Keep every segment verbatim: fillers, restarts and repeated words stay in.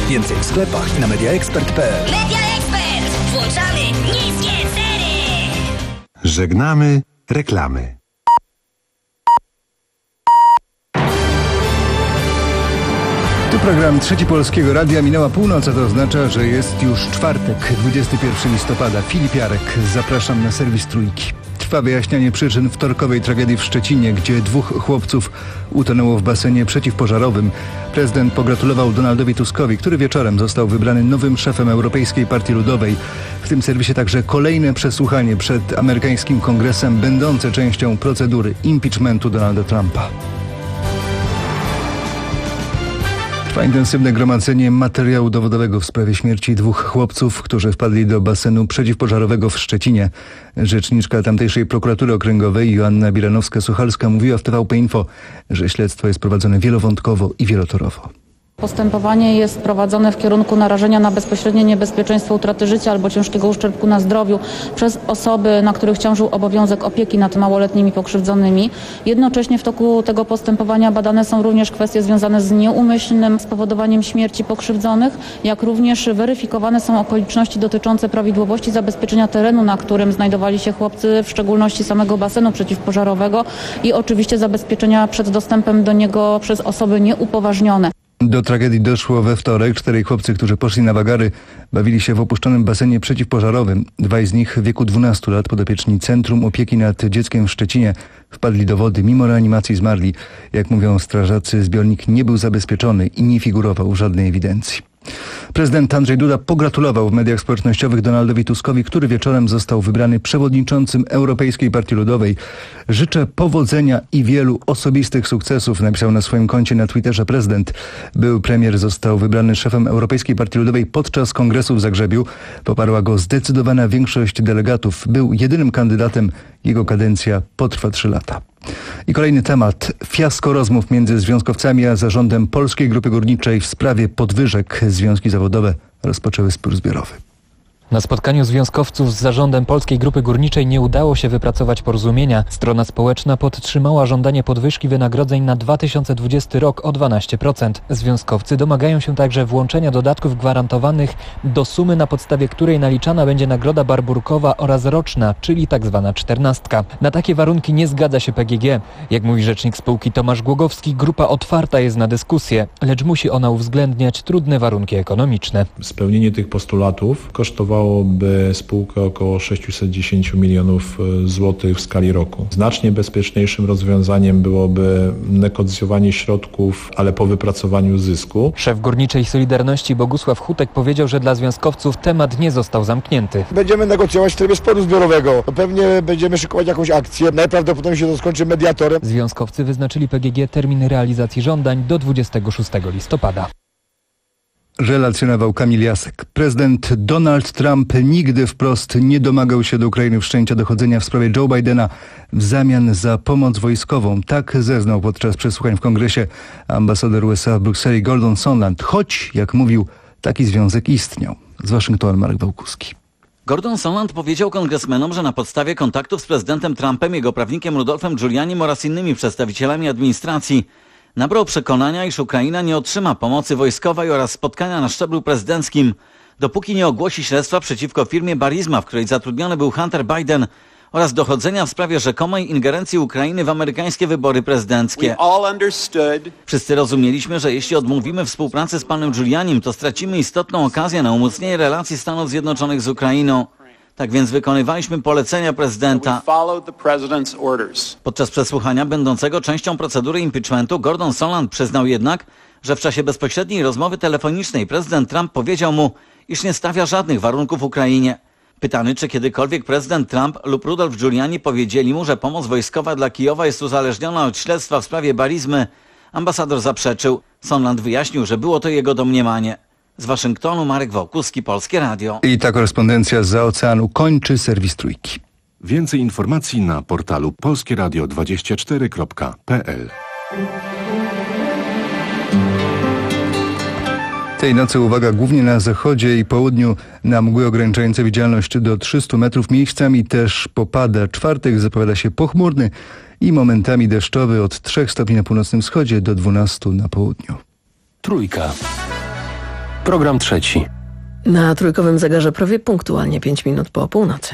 Więcej w sklepach i na mediaexpert kropka pe el. MediaExpert. Włączamy niskie ceny. Żegnamy reklamy. Tu program Trzeci Polskiego Radia. Minęła północ, a to oznacza, że jest już czwartek, dwudziestego pierwszego listopada. Filip Jarek, zapraszam na serwis Trójki. Trwa wyjaśnianie przyczyn wtorkowej tragedii w Szczecinie, gdzie dwóch chłopców utonęło w basenie przeciwpożarowym. Prezydent pogratulował Donaldowi Tuskowi, który wieczorem został wybrany nowym szefem Europejskiej Partii Ludowej. W tym serwisie także kolejne przesłuchanie przed amerykańskim kongresem, będące częścią procedury impeachmentu Donalda Trumpa. Trwa intensywne gromadzenie materiału dowodowego w sprawie śmierci dwóch chłopców, którzy wpadli do basenu przeciwpożarowego w Szczecinie. Rzeczniczka tamtejszej prokuratury okręgowej Joanna Biranowska-Suchalska mówiła w T V P Info, że śledztwo jest prowadzone wielowątkowo i wielotorowo. Postępowanie jest prowadzone w kierunku narażenia na bezpośrednie niebezpieczeństwo utraty życia albo ciężkiego uszczerbku na zdrowiu przez osoby, na których ciążył obowiązek opieki nad małoletnimi pokrzywdzonymi. Jednocześnie w toku tego postępowania badane są również kwestie związane z nieumyślnym spowodowaniem śmierci pokrzywdzonych, jak również weryfikowane są okoliczności dotyczące prawidłowości zabezpieczenia terenu, na którym znajdowali się chłopcy, w szczególności samego basenu przeciwpożarowego i oczywiście zabezpieczenia przed dostępem do niego przez osoby nieupoważnione. Do tragedii doszło we wtorek. Czterej chłopcy, którzy poszli na wagary, bawili się w opuszczonym basenie przeciwpożarowym. Dwaj z nich w wieku dwunastu lat, podopieczni Centrum Opieki nad Dzieckiem w Szczecinie, wpadli do wody. Mimo reanimacji zmarli. Jak mówią strażacy, zbiornik nie był zabezpieczony i nie figurował w żadnej ewidencji. Prezydent Andrzej Duda pogratulował w mediach społecznościowych Donaldowi Tuskowi, który wieczorem został wybrany przewodniczącym Europejskiej Partii Ludowej. Życzę powodzenia i wielu osobistych sukcesów, napisał na swoim koncie na Twitterze prezydent. Były premier został wybrany szefem Europejskiej Partii Ludowej podczas kongresu w Zagrzebiu. Poparła go zdecydowana większość delegatów. Był jedynym kandydatem. Jego kadencja potrwa trzy lata. I kolejny temat. Fiasko rozmów między związkowcami a zarządem Polskiej Grupy Górniczej w sprawie podwyżek. Związki zawodowe rozpoczęły spór zbiorowy. Na spotkaniu związkowców z zarządem Polskiej Grupy Górniczej nie udało się wypracować porozumienia. Strona społeczna podtrzymała żądanie podwyżki wynagrodzeń na dwa tysiące dwudziesty rok o dwanaście procent. Związkowcy domagają się także włączenia dodatków gwarantowanych do sumy, na podstawie której naliczana będzie nagroda barburkowa oraz roczna, czyli tak zwana czternastka. Na takie warunki nie zgadza się P G G. Jak mówi rzecznik spółki Tomasz Głogowski, grupa otwarta jest na dyskusję, lecz musi ona uwzględniać trudne warunki ekonomiczne. Spełnienie tych postulatów kosztowało by spółkę około sześćset dziesięć milionów złotych w skali roku. Znacznie bezpieczniejszym rozwiązaniem byłoby negocjowanie środków, ale po wypracowaniu zysku. Szef Górniczej Solidarności Bogusław Hutek powiedział, że dla związkowców temat nie został zamknięty. Będziemy negocjować w trybie sporu zbiorowego. Pewnie będziemy szykować jakąś akcję. Najprawdopodobniej się to skończy mediatorem. Związkowcy wyznaczyli P G G termin realizacji żądań do dwudziestego szóstego listopada. Relacjonował Kamil Jasek. Prezydent Donald Trump nigdy wprost nie domagał się do Ukrainy wszczęcia dochodzenia w sprawie Joe Bidena w zamian za pomoc wojskową. Tak zeznał podczas przesłuchań w Kongresie ambasador U S A w Brukseli Gordon Sondland. Choć, jak mówił, taki związek istniał. Z Waszyngtonu Marek Wałkuski. Gordon Sondland powiedział kongresmenom, że na podstawie kontaktów z prezydentem Trumpem, jego prawnikiem Rudolfem Giulianim oraz innymi przedstawicielami administracji nabrał przekonania, iż Ukraina nie otrzyma pomocy wojskowej oraz spotkania na szczeblu prezydenckim, dopóki nie ogłosi śledztwa przeciwko firmie Burisma, w której zatrudniony był Hunter Biden, oraz dochodzenia w sprawie rzekomej ingerencji Ukrainy w amerykańskie wybory prezydenckie. Wszyscy rozumieliśmy, że jeśli odmówimy współpracy z panem Giulianim, to stracimy istotną okazję na umocnienie relacji Stanów Zjednoczonych z Ukrainą. Tak więc wykonywaliśmy polecenia prezydenta. Podczas przesłuchania będącego częścią procedury impeachmentu Gordon Sondland przyznał jednak, że w czasie bezpośredniej rozmowy telefonicznej prezydent Trump powiedział mu, iż nie stawia żadnych warunków Ukrainie. Pytany, czy kiedykolwiek prezydent Trump lub Rudolf Giuliani powiedzieli mu, że pomoc wojskowa dla Kijowa jest uzależniona od śledztwa w sprawie Burismy, ambasador zaprzeczył. Sondland wyjaśnił, że było to jego domniemanie. Z Waszyngtonu Marek Wałkuski, Polskie Radio. I ta korespondencja zza oceanu kończy serwis Trójki. Więcej informacji na portalu polskieradio dwadzieścia cztery kropka p l. Tej nocy uwaga głównie na zachodzie i południu na mgły ograniczające widzialność do trzystu metrów. Miejscami też popada. Czwartek zapowiada się pochmurny i momentami deszczowy od trzech stopni na północnym wschodzie do dwunastu na południu. Trójka. Program trzeci. Na trójkowym zegarze prawie punktualnie pięć minut po północy.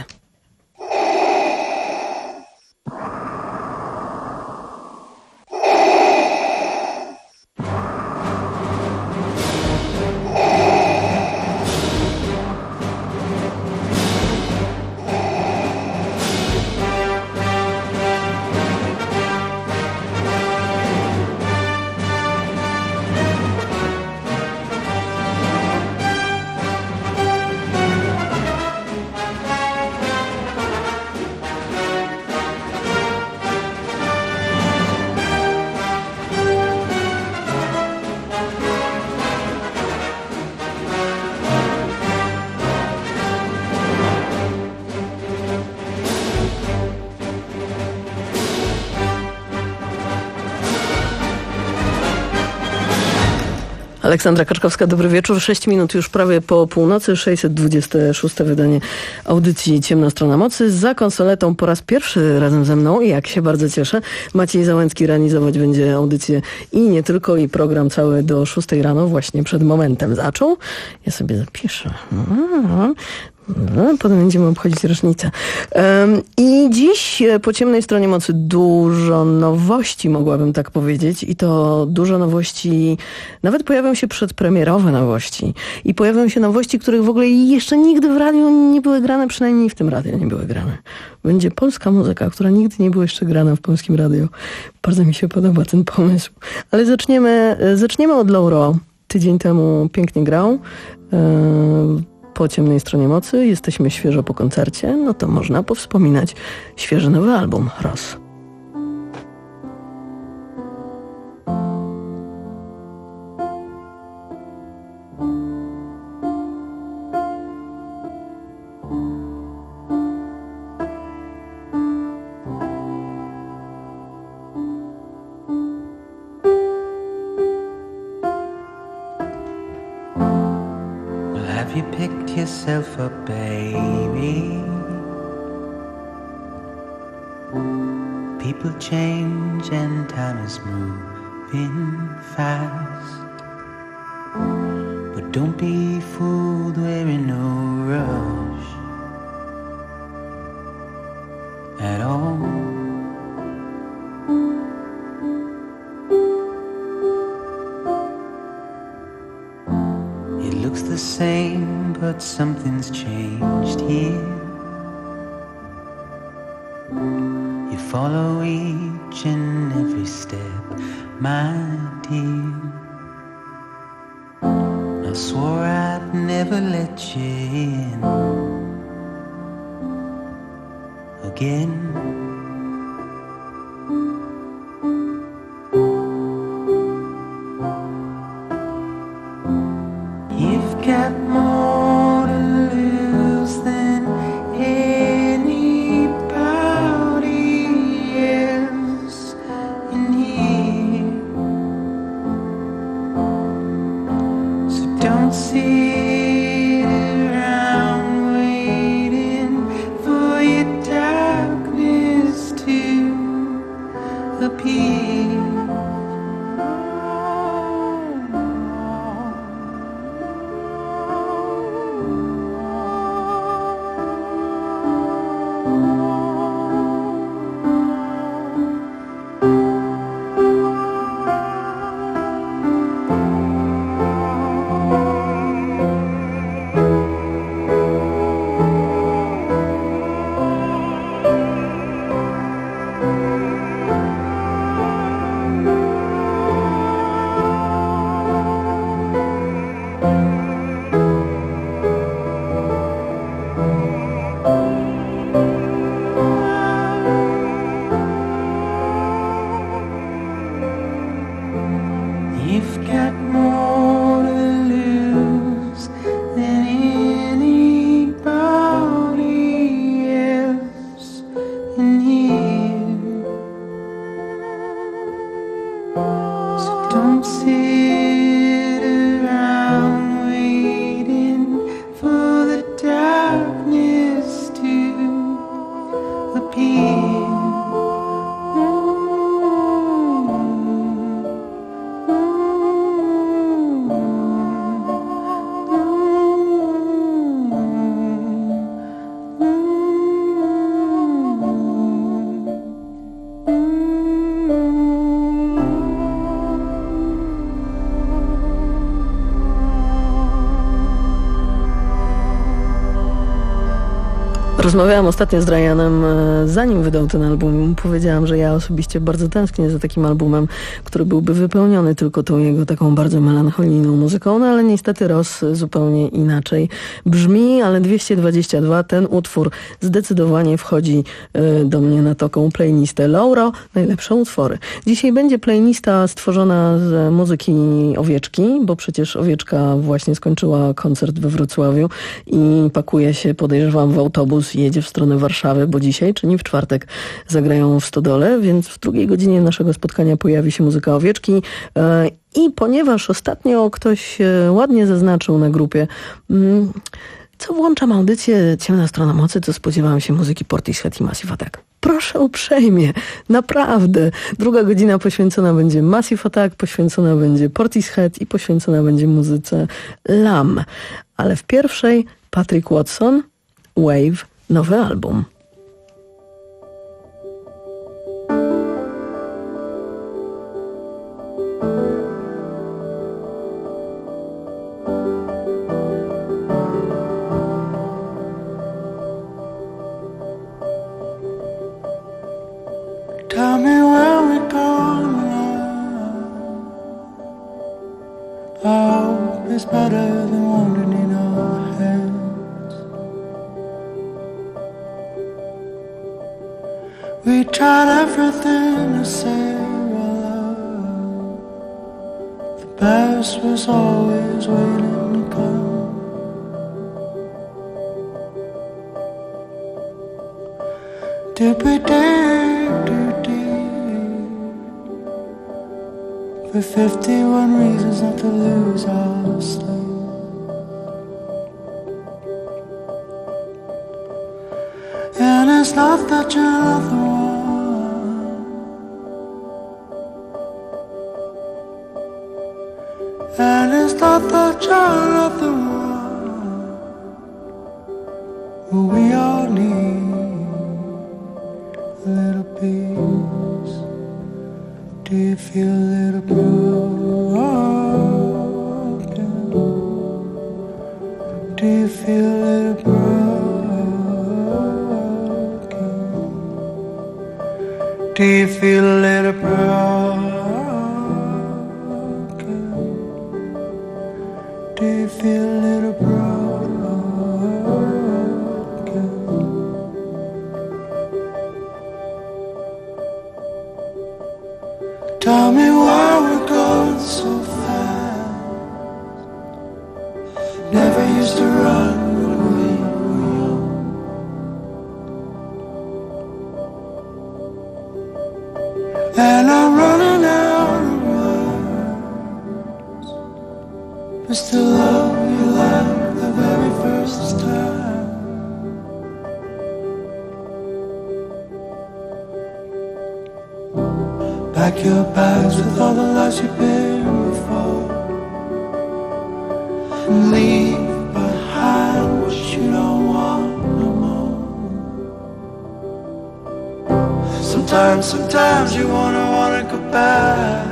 Aleksandra Kaczkowska, dobry wieczór. sześć minut już prawie po północy, sześćset dwudzieste szóste wydanie audycji Ciemna Strona Mocy. Za konsoletą po raz pierwszy razem ze mną, jak się bardzo cieszę, Maciej Załęcki realizować będzie audycję i nie tylko, i program cały do szóstej rano, właśnie przed momentem zaczął. Ja sobie zapiszę. No, potem będziemy obchodzić rocznicę. Um, I dziś po Ciemnej Stronie Mocy dużo nowości, mogłabym tak powiedzieć. I to dużo nowości, nawet pojawią się przedpremierowe nowości. I pojawią się nowości, których w ogóle jeszcze nigdy w radiu nie były grane, przynajmniej w tym radiu nie były grane. Będzie polska muzyka, która nigdy nie była jeszcze grana w polskim radiu. Bardzo mi się podoba ten pomysł. Ale zaczniemy, zaczniemy od Lauro. Tydzień temu pięknie grał. Um, Po Ciemnej Stronie Mocy, jesteśmy świeżo po koncercie, no to można powspominać świeży nowy album Roz. Have you picked yourself up, baby? People change and time is moving fast. But don't be fooled, we're in no rush at all. Looks the same, but something's changed here. You follow each and every step, my dear. I swore I'd never let you in again. Got more to lose than anybody else in here. So don't sit around waiting for your darkness to appear. Rozmawiałam ostatnio z Ryanem, zanim wydał ten album. Powiedziałam, że ja osobiście bardzo tęsknię za takim albumem, który byłby wypełniony tylko tą jego taką bardzo melancholijną muzyką, no ale niestety Ross zupełnie inaczej brzmi, ale dwieście dwadzieścia dwa, ten utwór zdecydowanie wchodzi do mnie na taką playlistę. Lauro, najlepsze utwory. Dzisiaj będzie playlista stworzona z muzyki Owieczki, bo przecież Owieczka właśnie skończyła koncert we Wrocławiu i pakuje się, podejrzewam, w autobus i jedzie w stronę Warszawy, bo dzisiaj, czyli w czwartek, zagrają w Stodole, więc w drugiej godzinie naszego spotkania pojawi się muzyka Owieczki. I ponieważ ostatnio ktoś ładnie zaznaczył na grupie, co włączam audycję Ciemna Strona Mocy, to spodziewałam się muzyki Portishead i Massive Attack. Proszę uprzejmie, naprawdę. Druga godzina poświęcona będzie Massive Attack, poświęcona będzie Portishead i poświęcona będzie muzyce Lam. Ale w pierwszej Patrick Watson, Wave, nowy album. Tell me where we're going now. I hope it's better than wandering in our heads. We tried everything to save our love. The best was always waiting to come. Did we dig too deep for fifty-one reasons not to lose our sleep? And it's not that you're not the one, and it's not that you're not the one, but we all need a little peace. Do you feel a little broken? Do you feel a little broken? Do you feel a little broken? Do you feel a little broken? Tell me why we're going so fast. Never used to run when we were young. And I'm running out of words, but still love you like the very first time. Pack your bags with all the lies you've been before, and leave behind what you don't want no more. Sometimes, sometimes you wanna, wanna go back,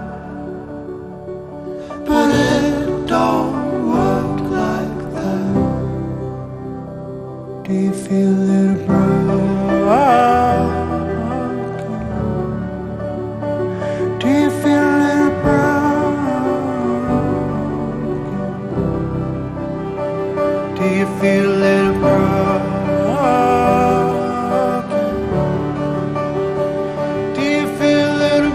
but it don't work like that. Do you feel a little broken? Do you feel a little broken? Do you feel a little broken? Do you feel a little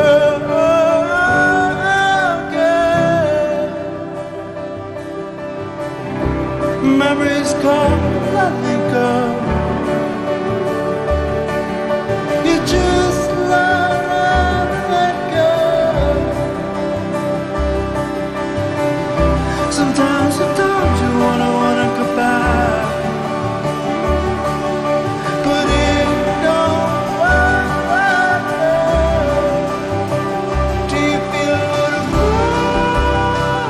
broken? Memories come, let me go. You just learn and let go. Sometimes, sometimes you wanna, wanna go back, but it don't work like that. Do you feel a little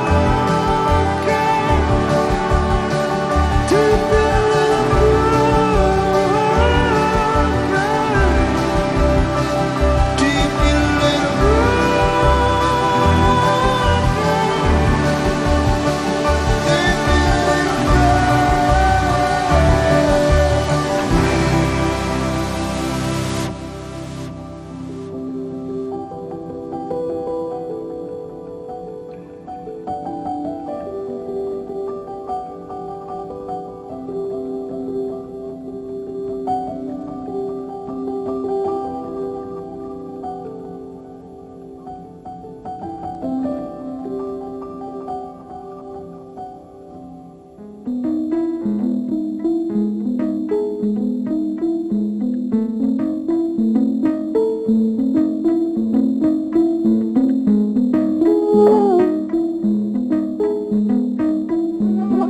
broken? Do you feel a little broken?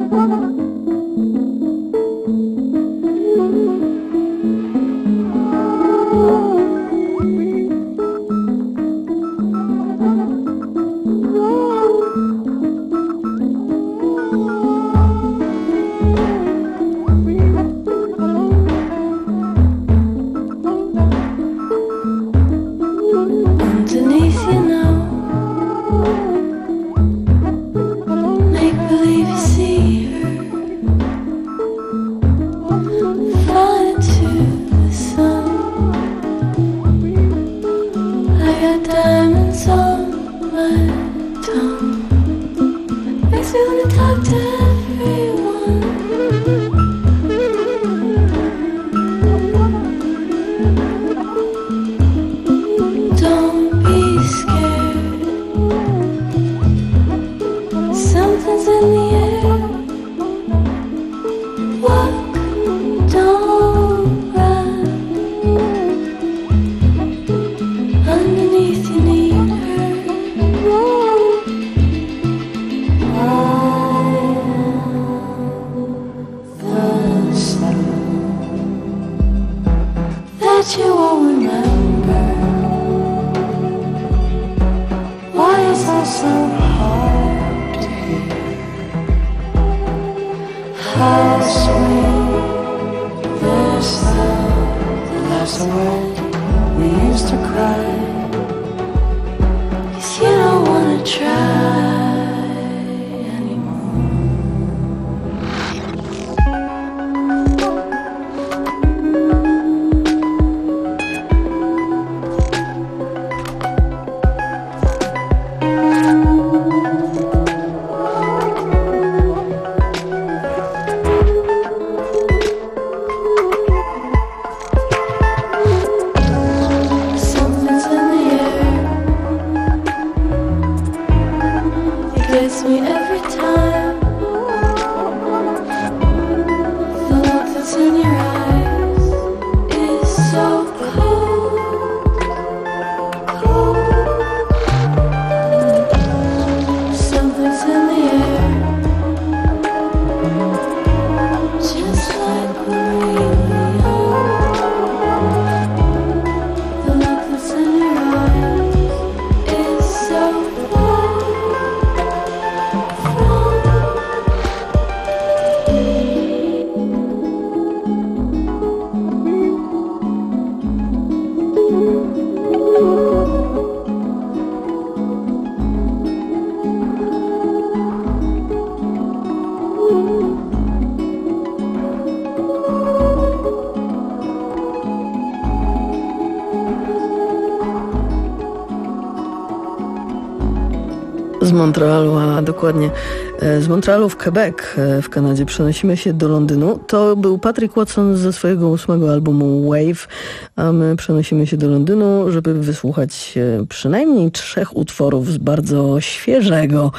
Z Montrealu, a dokładnie z Montrealu w Quebec w Kanadzie przenosimy się do Londynu. To był Patrick Watson ze swojego ósmego albumu Wave, a my przenosimy się do Londynu, żeby wysłuchać przynajmniej trzech utworów z bardzo świeżego,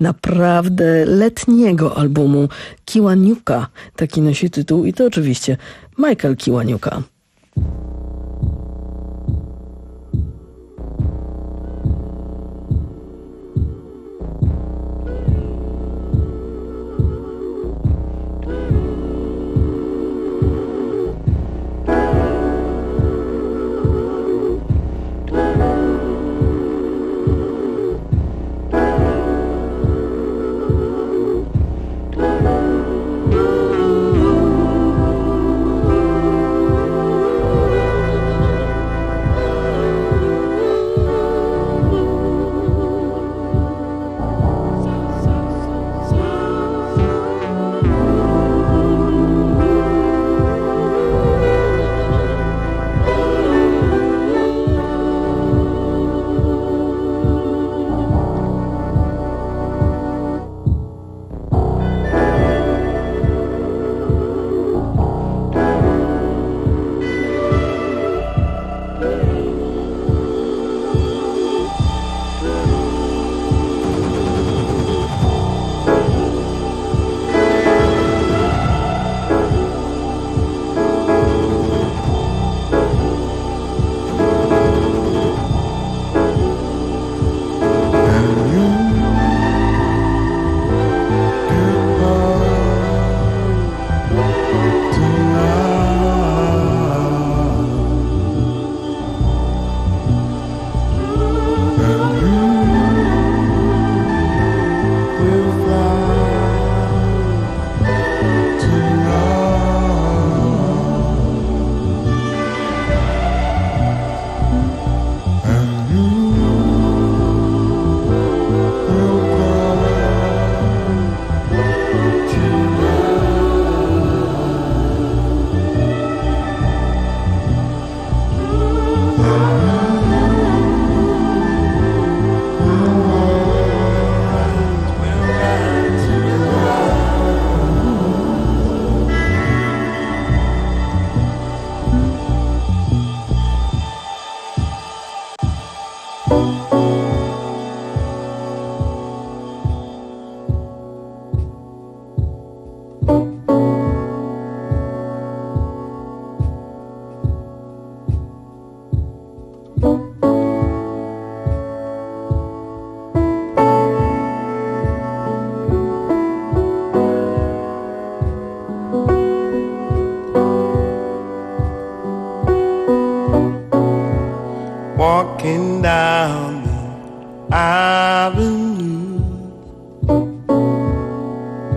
naprawdę letniego albumu Kiwanuka. Taki nosi tytuł i to oczywiście Michael Kiwanuka.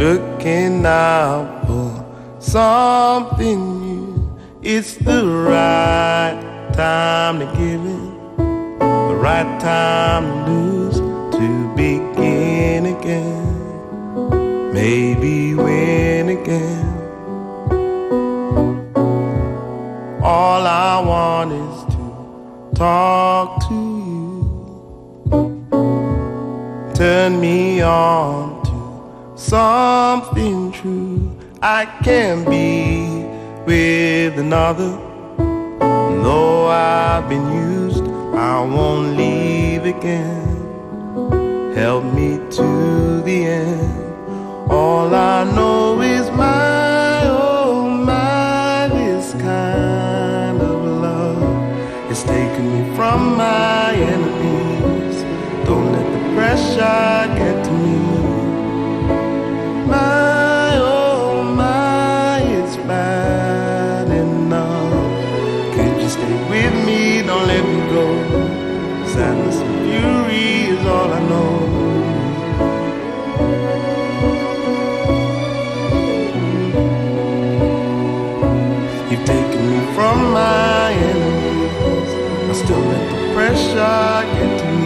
looking out for something new. It's the right time to give in, the right time to lose, to begin again, maybe win again. All I want is to talk to you, turn me on to something true. I can be with another, though I've been used, I won't leave again. Help me to the end. All I know is my, oh my, this kind of love is taking me from my enemies. Don't let the pressure get to me. My, oh my, it's bad enough. Could you stay with me? Don't let me go. Sadness and fury is all I know. You've taken me from my enemies. I still let the pressure get to me.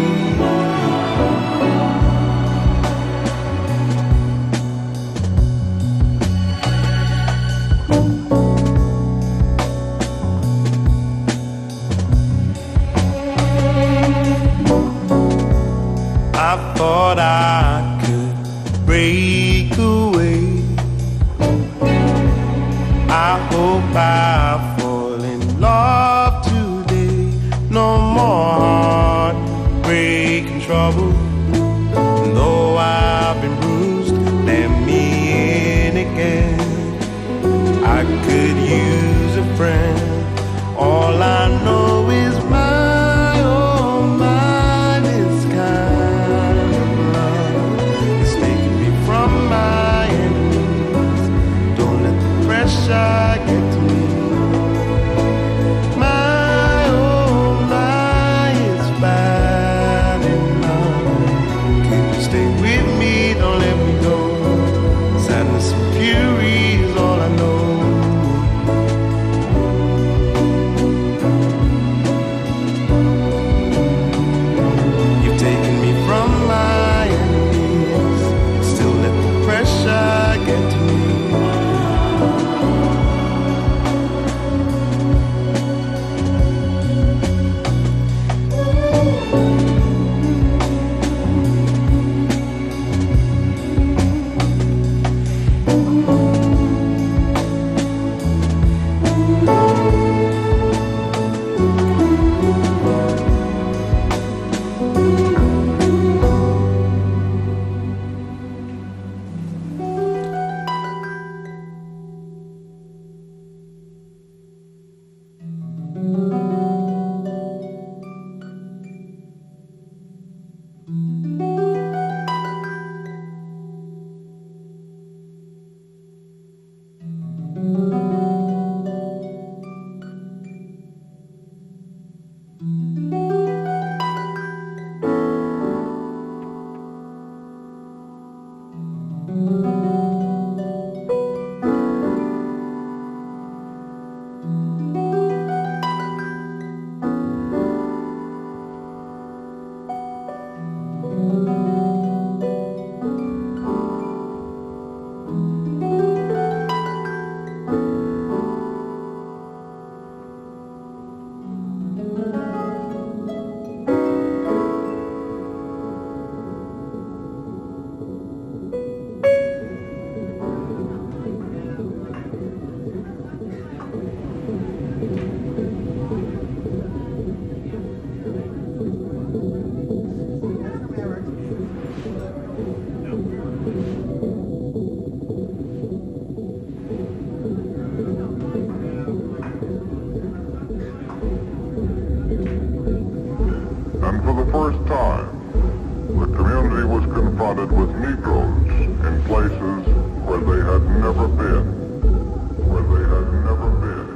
I thought I could break away. I hope I fall in love today. No more heartbreak and trouble. Though I've been bruised, let me in again. I could use a friend. All I know is my, oh my, this kind of love is taking me from my enemies. Don't let the pressure get to me. My, oh my, it's bad enough. Can you stay with me? Don't let me go. Sadness and fury is all I know. You've taken me from my enemies. Still let the pressure get to me. And for the first time, the community was confronted with Negroes in places where they had never been, where they had never been.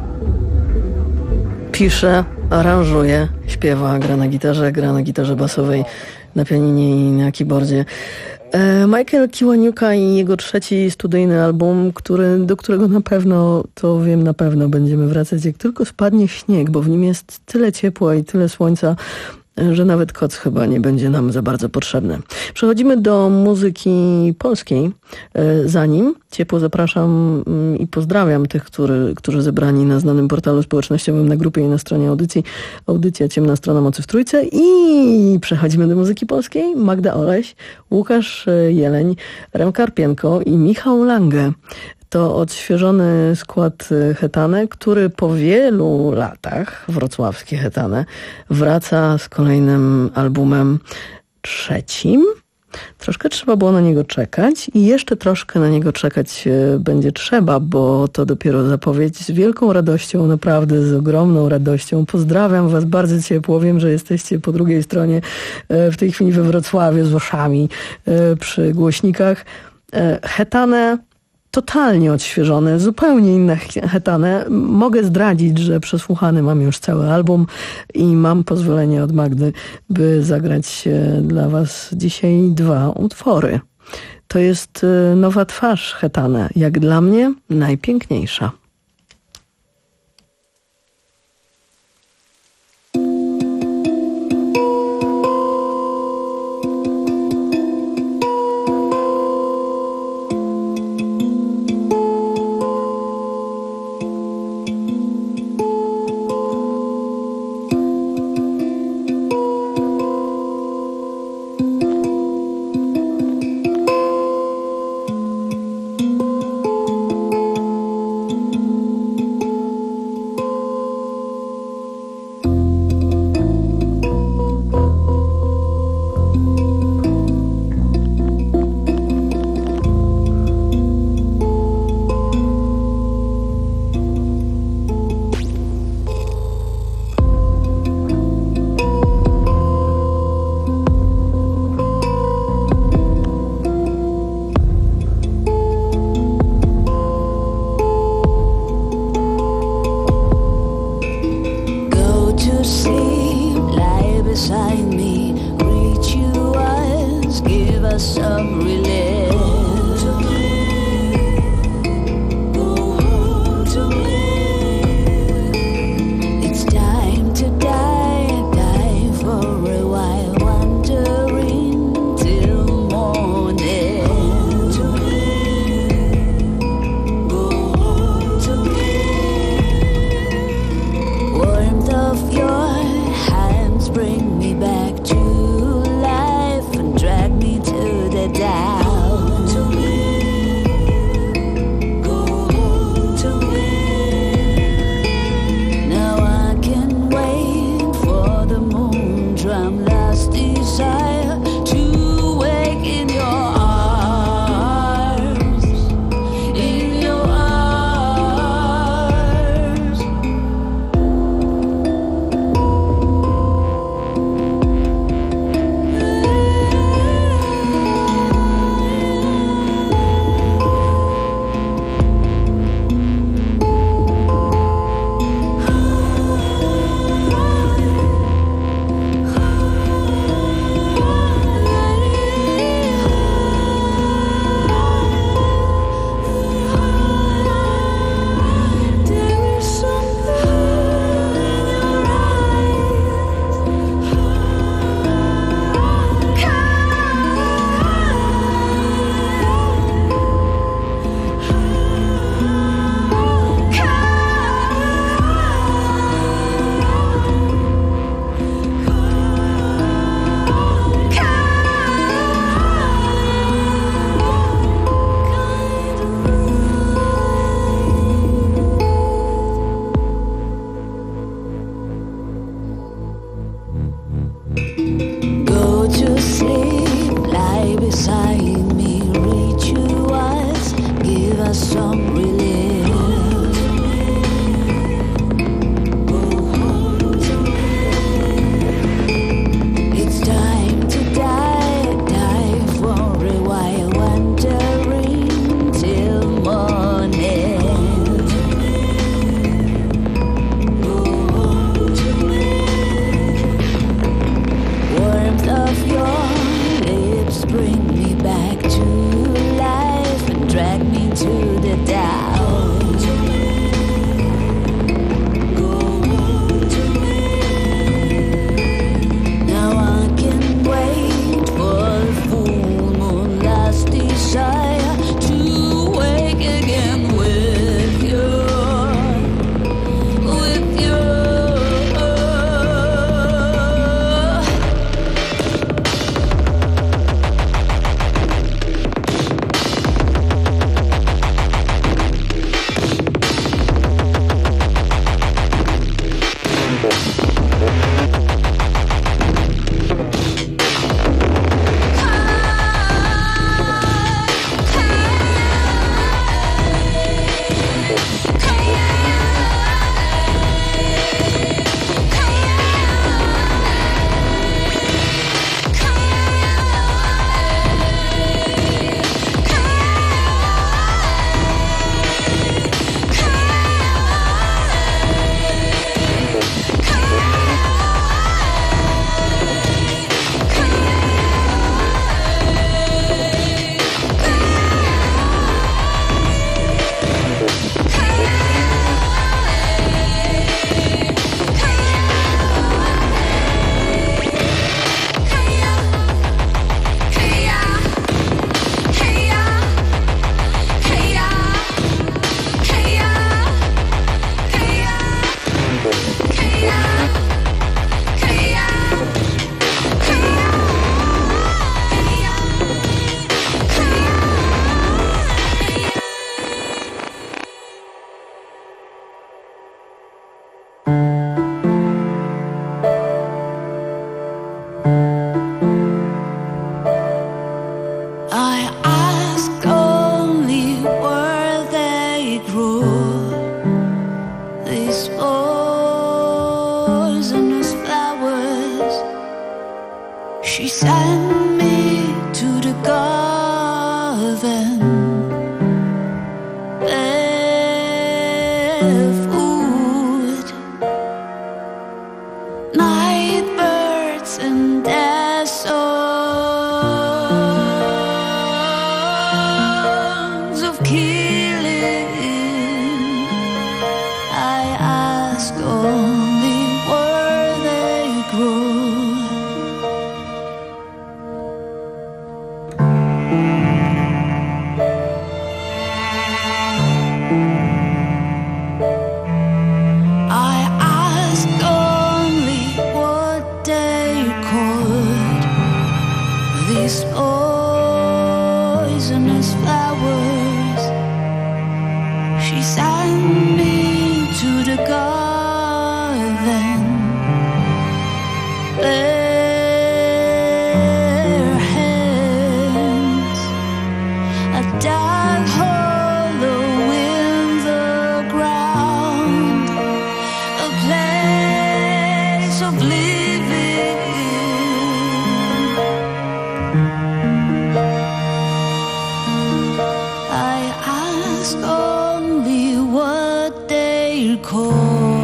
Pisze, aranżuje, śpiewa, gra na gitarze, gra na gitarze basowej, na pianinie i na keyboardzie. Michael Kiwanuka i jego trzeci studyjny album, który, do którego na pewno, to wiem, na pewno będziemy wracać, jak tylko spadnie śnieg, bo w nim jest tyle ciepła i tyle słońca, że nawet koc chyba nie będzie nam za bardzo potrzebny. Przechodzimy do muzyki polskiej. Zanim ciepło zapraszam i pozdrawiam tych, który, którzy zebrani na znanym portalu społecznościowym, na grupie i na stronie audycji, audycja Ciemna Strona Mocy w Trójce, i przechodzimy do muzyki polskiej. Magda Oleś, Łukasz Jeleń, Rem Karpienko i Michał Lange. To odświeżony skład Hetane, który po wielu latach, wrocławskie Hetane, wraca z kolejnym albumem trzecim. Troszkę trzeba było na niego czekać i jeszcze troszkę na niego czekać będzie trzeba, bo to dopiero zapowiedź. Z wielką radością, naprawdę z ogromną radością pozdrawiam was bardzo ciepło. Wiem, że jesteście po drugiej stronie w tej chwili we Wrocławiu z uszami przy głośnikach. Hetane totalnie odświeżone, zupełnie inne Hetane. Mogę zdradzić, że przesłuchany mam już cały album i mam pozwolenie od Magdy, by zagrać dla was dzisiaj dwa utwory. To jest nowa twarz Hetane, jak dla mnie najpiękniejsza. Bring me back. to the doubt. Now I can wait for the full moon, last desire to wake again with you, with you. I ask only where they grew these poisonous flowers. She sent me to the garden, barefoot, night birds and their songs of killing. I ask only where they grew. I ask only what they called these poisonous flowers. She sent me to the garden, bare hands, a dark hollow in the ground, a place of living. I ask only what they're called.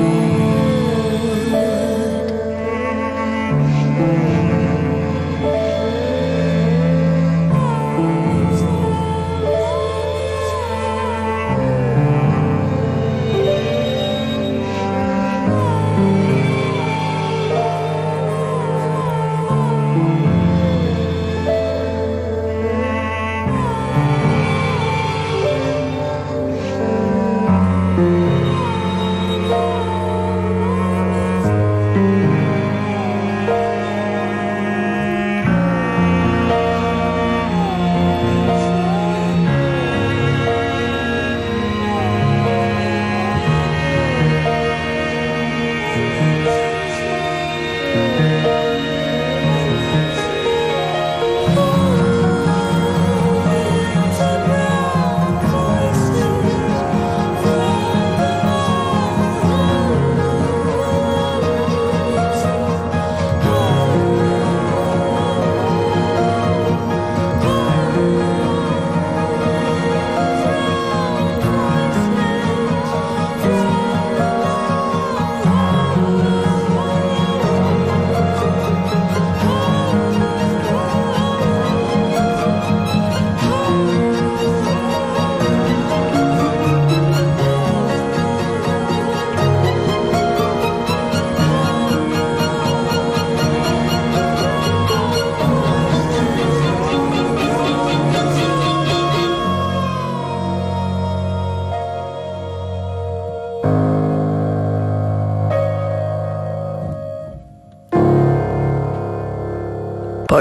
Thank you.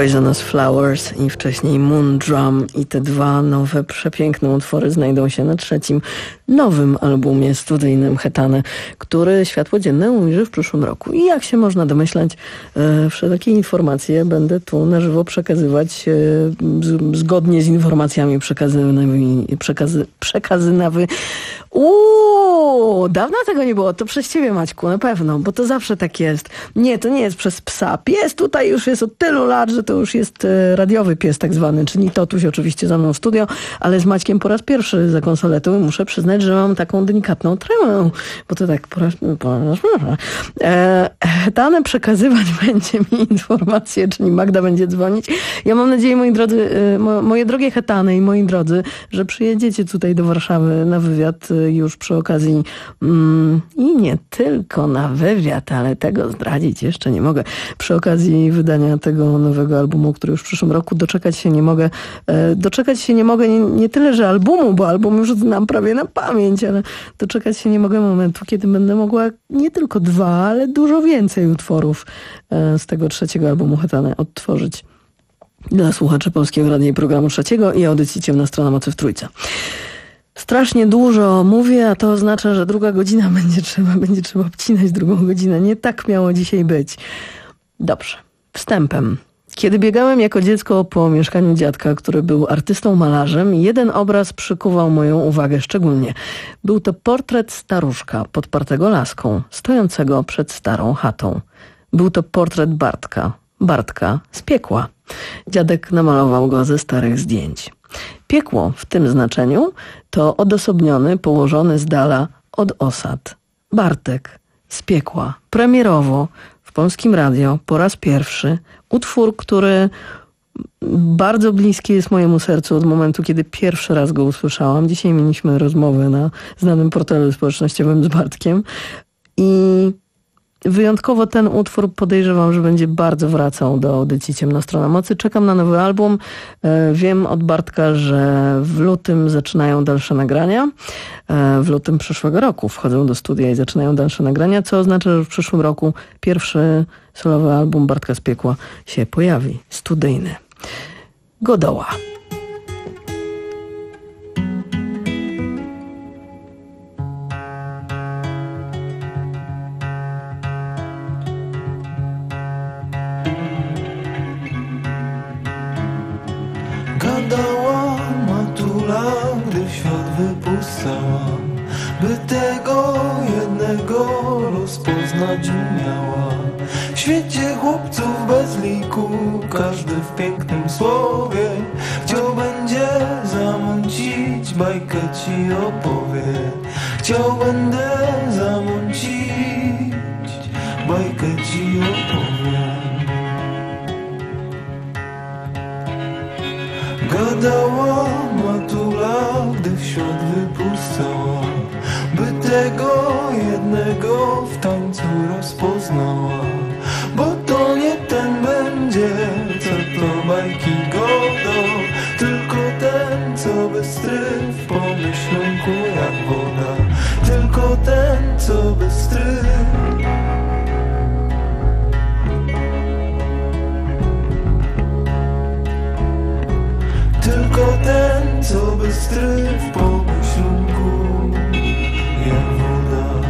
Poisonous Flowers i wcześniej Moon Drum i te dwa nowe, przepiękne utwory znajdą się na trzecim nowym albumie studyjnym Hetane, który światło dzienne ujrzy w przyszłym roku. I jak się można domyślać, e, wszelkie informacje będę tu na żywo przekazywać e, z, zgodnie z informacjami przekazanymi, przekazy, przekazynawy. Uuu, dawno tego nie było. To przez ciebie, Maćku, na pewno, bo to zawsze tak jest. Nie, to nie jest przez psa. Pies tutaj już jest od tylu lat, że to już jest e, radiowy pies tak zwany, czyli Totuś oczywiście za mną w studio, ale z Maćkiem po raz pierwszy za konsoletą muszę przyznać, że mam taką delikatną tremę, bo to tak po raz... Po raz e, Hetane przekazywać będzie mi informacje, czyli Magda będzie dzwonić. Ja mam nadzieję, moi drodzy, e, mo, moje drogie Hetane i moi drodzy, że przyjedziecie tutaj do Warszawy na wywiad e, już przy okazji mm, i nie tylko na wywiad, ale tego zdradzić jeszcze nie mogę. Przy okazji wydania tego nowego albumu, który już w przyszłym roku doczekać się nie mogę. E, doczekać się nie mogę nie, nie tyle, że albumu, bo album już znam prawie na pamięć, ale doczekać się nie mogę momentu, kiedy będę mogła nie tylko dwa, ale dużo więcej utworów e, z tego trzeciego albumu Hetane odtworzyć dla słuchaczy Polskiego Radia i Programu Trzeciego i audycji Ciemna Strona Mocy w Trójce. Strasznie dużo mówię, a to oznacza, że druga godzina będzie trzeba, będzie trzeba obcinać drugą godzinę. Nie tak miało dzisiaj być. Dobrze, wstępem. Kiedy biegałem jako dziecko po mieszkaniu dziadka, który był artystą malarzem, jeden obraz przykuwał moją uwagę szczególnie. Był to portret staruszka podpartego laską, stojącego przed starą chatą. Był to portret Bartka. Bartka z piekła. Dziadek namalował go ze starych zdjęć. Piekło w tym znaczeniu to odosobniony, położony z dala od osad. Bartek z piekła. Premierowo w Polskim Radio po raz pierwszy utwór, który bardzo bliski jest mojemu sercu od momentu, kiedy pierwszy raz go usłyszałam. Dzisiaj mieliśmy rozmowę na znanym portalu społecznościowym z Bartkiem i wyjątkowo ten utwór podejrzewam, że będzie bardzo wracał do audycji Ciemna Strona Mocy. Czekam na nowy album. Wiem od Bartka, że w lutym zaczynają dalsze nagrania. W lutym przyszłego roku wchodzą do studia i zaczynają dalsze nagrania, co oznacza, że w przyszłym roku pierwszy solowy album Bartka z piekła się pojawi. Studyjny. Godoła. Gadała matula, gdy w świat wypuszczała, by tego jednego rozpoznać umiała. W świecie chłopców bez liku, każdy w pięknym słowie chciał będzie zamącić, bajkę ci opowie. Chciał będę zamącić, bajkę ci opowie. Gadała matula, gdy w świat wypuszczała, by tego jednego w tańcu rozpoznała. Bo to nie ten będzie, co to bajki godo, tylko ten, co bystry w pomyślunku jak woda. Tylko ten, co bystry. Tylko ten, co bystry w pomyślunku jak woda.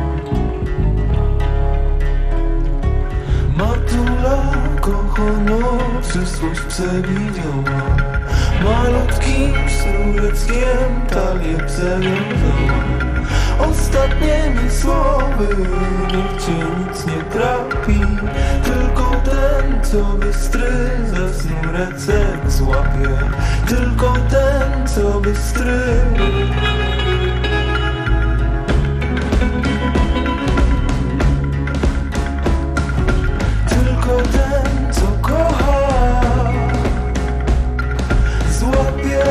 Matula kochano przyszłość przewidziała, malutkim sznureczkiem talię przewiązała. Ostatnie mi słowy, niech cię nic nie trapi, tylko ten, co bystry za sznureczek złapie. Tylko ten, co bystry. Tylko ten, co kocha, złapie.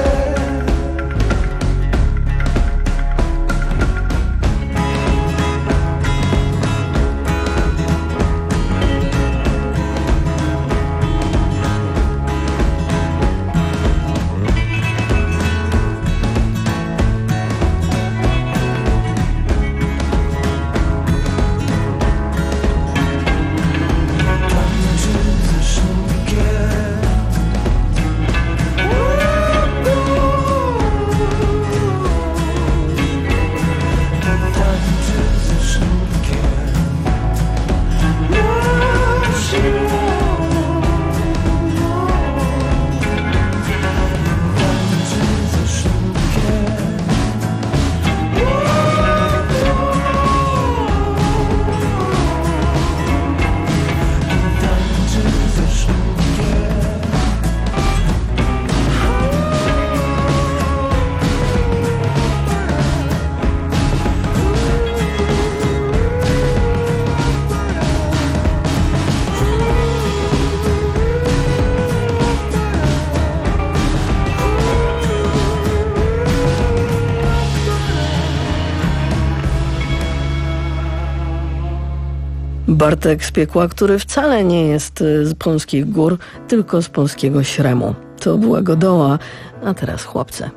Bartek z Piekła, który wcale nie jest z polskich gór, tylko z polskiego Śremu. To była Godoła, a teraz chłopcy.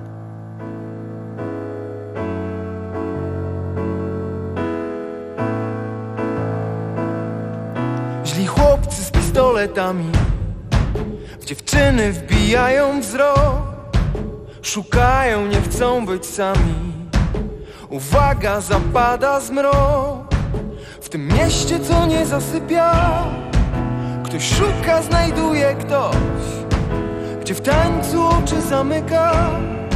Źli chłopcy z pistoletami w dziewczyny wbijają wzrok, szukają, nie chcą być sami. Uwaga, zapada zmrok w tym mieście, co nie zasypia. Ktoś szuka, znajduje ktoś, gdzie w tańcu oczy zamyka.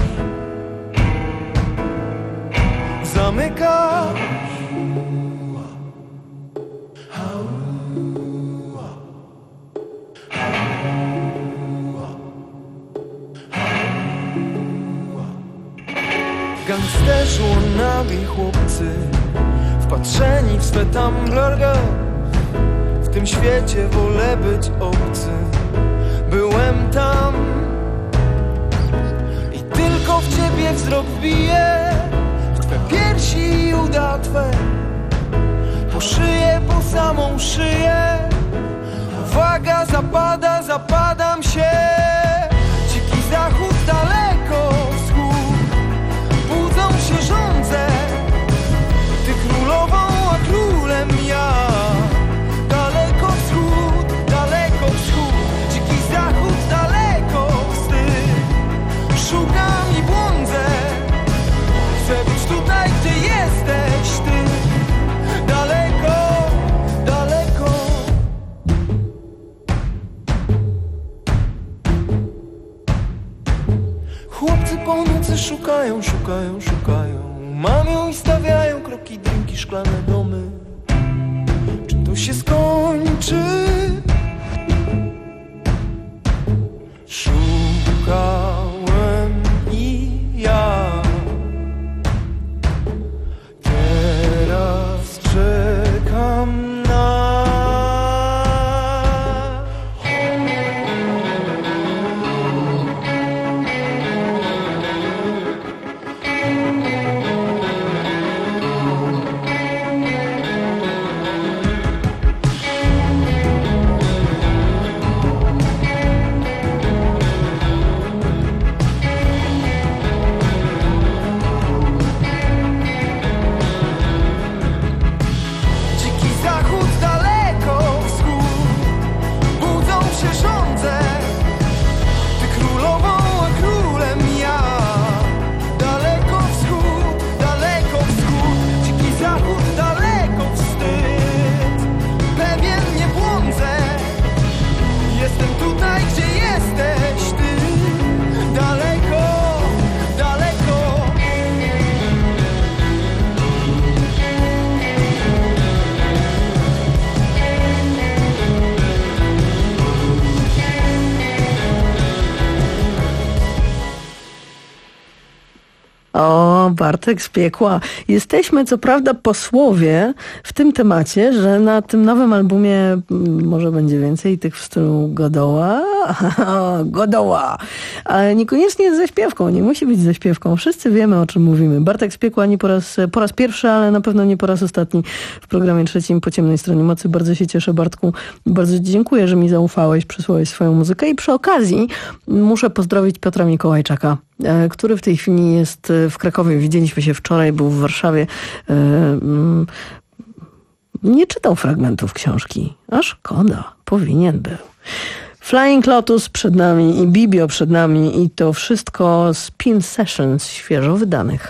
Zamyka. Gangsterzy, wannabe chłopcy, wpatrzeni w swe Tumblr girls. W tym świecie wolę być obcy. Byłem tam i tylko w ciebie wzrok wbije, w twe piersi i uda twe, po szyję, po samą szyję. Uwaga, zapada, zapadam się. Dziki zachód, daleko wschód, budzą się żądze. Ty królową, a królem ja. Daleko wschód, daleko wschód, dziki zachód, daleko wstyd. Szukam i błądzę, chcę być tutaj, gdzie jesteś ty. Daleko, daleko. Chłopcy po nocy szukają, szukają, szukają. Mamią i stawiają kroki, drinki, szklane domy. Czy to się skończy? Szukałem i ja. Teraz czekam na... O, Bartek z Piekła. Jesteśmy co prawda posłowie w tym temacie, że na tym nowym albumie może będzie więcej tych w stylu Godoła. Godoła. Ale niekoniecznie ze śpiewką. Nie musi być ze śpiewką. Wszyscy wiemy, o czym mówimy. Bartek z Piekła nie po raz, po raz pierwszy, ale na pewno nie po raz ostatni w programie trzecim Po ciemnej stronie mocy. Bardzo się cieszę, Bartku. Bardzo ci dziękuję, że mi zaufałeś, przysłałeś swoją muzykę. I przy okazji muszę pozdrowić Piotra Mikołajczaka, który w tej chwili jest w Krakowie. Widzieliśmy się wczoraj, był w Warszawie. Nie czytał fragmentów książki. A szkoda, powinien był. Flying Lotus przed nami i Bibio przed nami i to wszystko z Pin Sessions świeżo wydanych.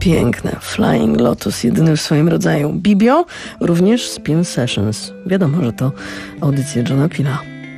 Piękne. Flying Lotus, jedyny w swoim rodzaju. Bibio, również Spin Sessions. Wiadomo, że to audycje Johna Pila.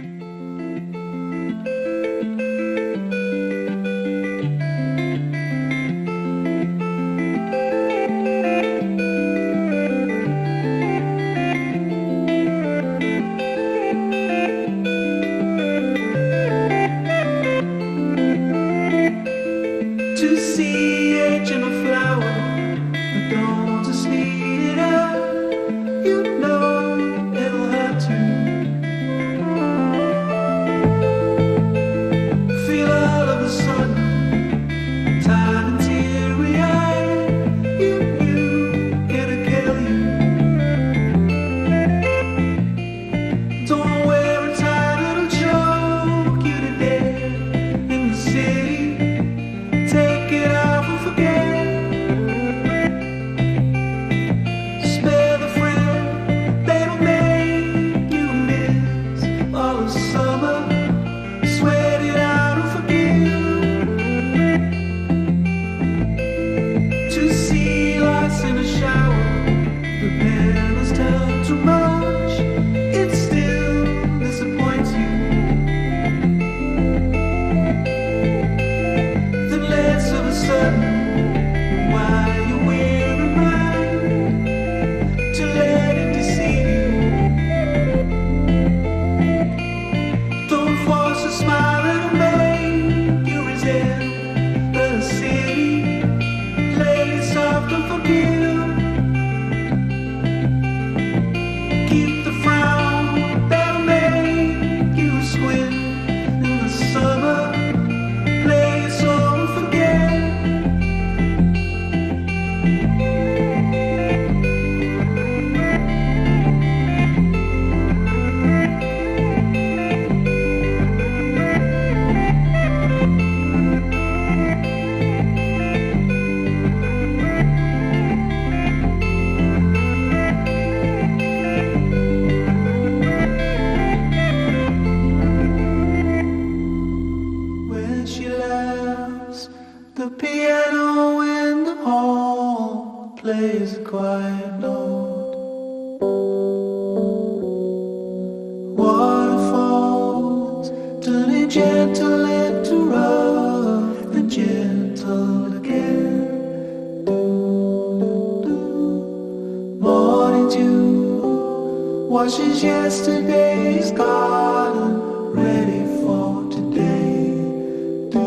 Washes yesterday's garden, ready for today.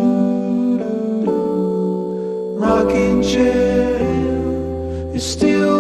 Do, do, do. Rocking chair is still